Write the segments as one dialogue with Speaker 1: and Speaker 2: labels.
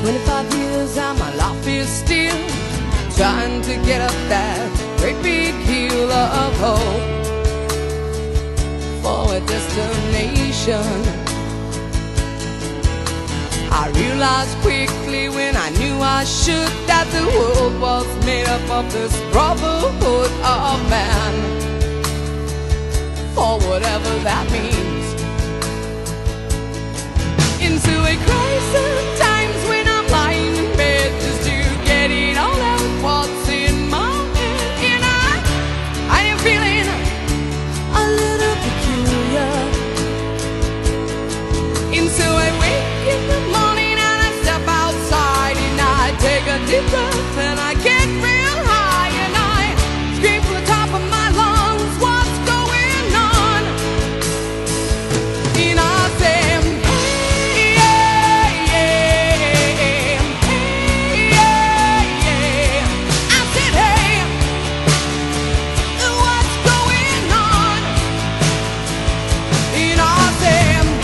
Speaker 1: 25 years and my life is still trying to get up that great big hill of hope for a destination. I realized quickly when I knew I should that the world was made up of this brotherhood of man, for whatever that means. Into a crisis times when I'm lying in bed just to get it all out what's in my head. And I am feeling a little peculiar. Into a wake in the morning and I step outside and I take a deep breath and I get real high and I scream from the top of my lungs, what's going on? And I say, hey, yeah, yeah, hey, yeah, yeah. I said, hey, what's going on? And I say,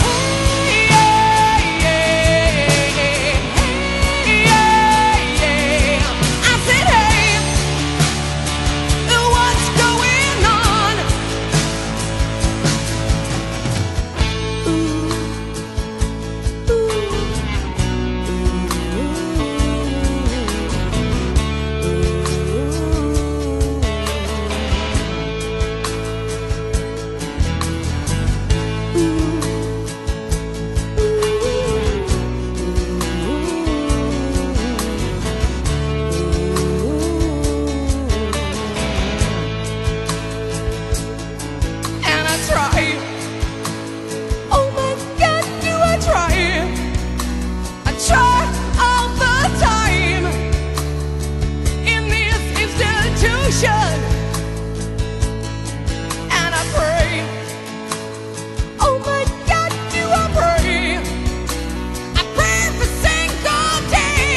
Speaker 1: and I pray, oh my God, do I pray? I pray every single day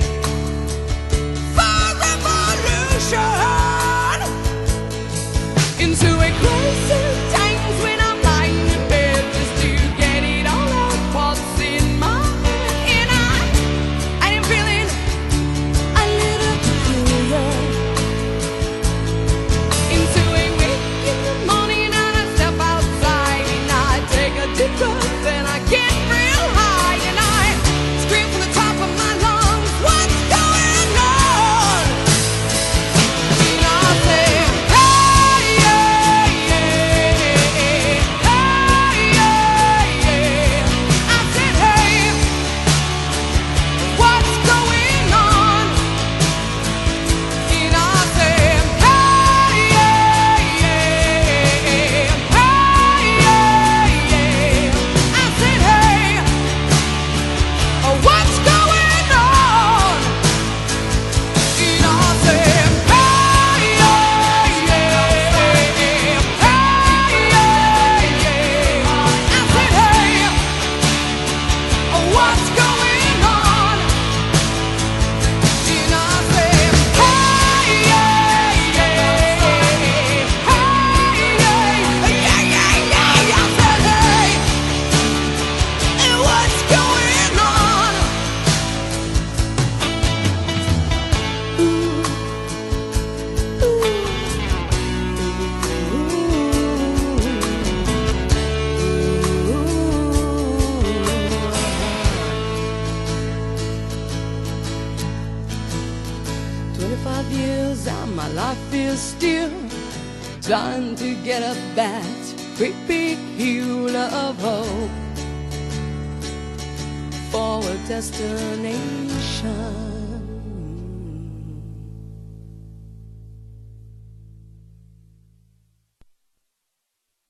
Speaker 1: for revolution. Into a crisis times when I'm lying in bed just to get it all out what's in my head. And I am feeling a little peculiar. Then I get real high and I scream from the top of my lungs, what's going on? And I say, hey, yeah, yeah, hey, yeah, yeah. I said, hey, what's going on? And I say, hey, yeah, yeah, hey, yeah, yeah. What's going on? And I said, hey, yeah, yeah, hey, yeah, yeah. I said, hey, what's going on? And I said, hey, yeah, yeah, hey, yeah, yeah, yeah. I said, hey, what's going on? Years and my life is still trying to get up that great big hill of hope for a destination.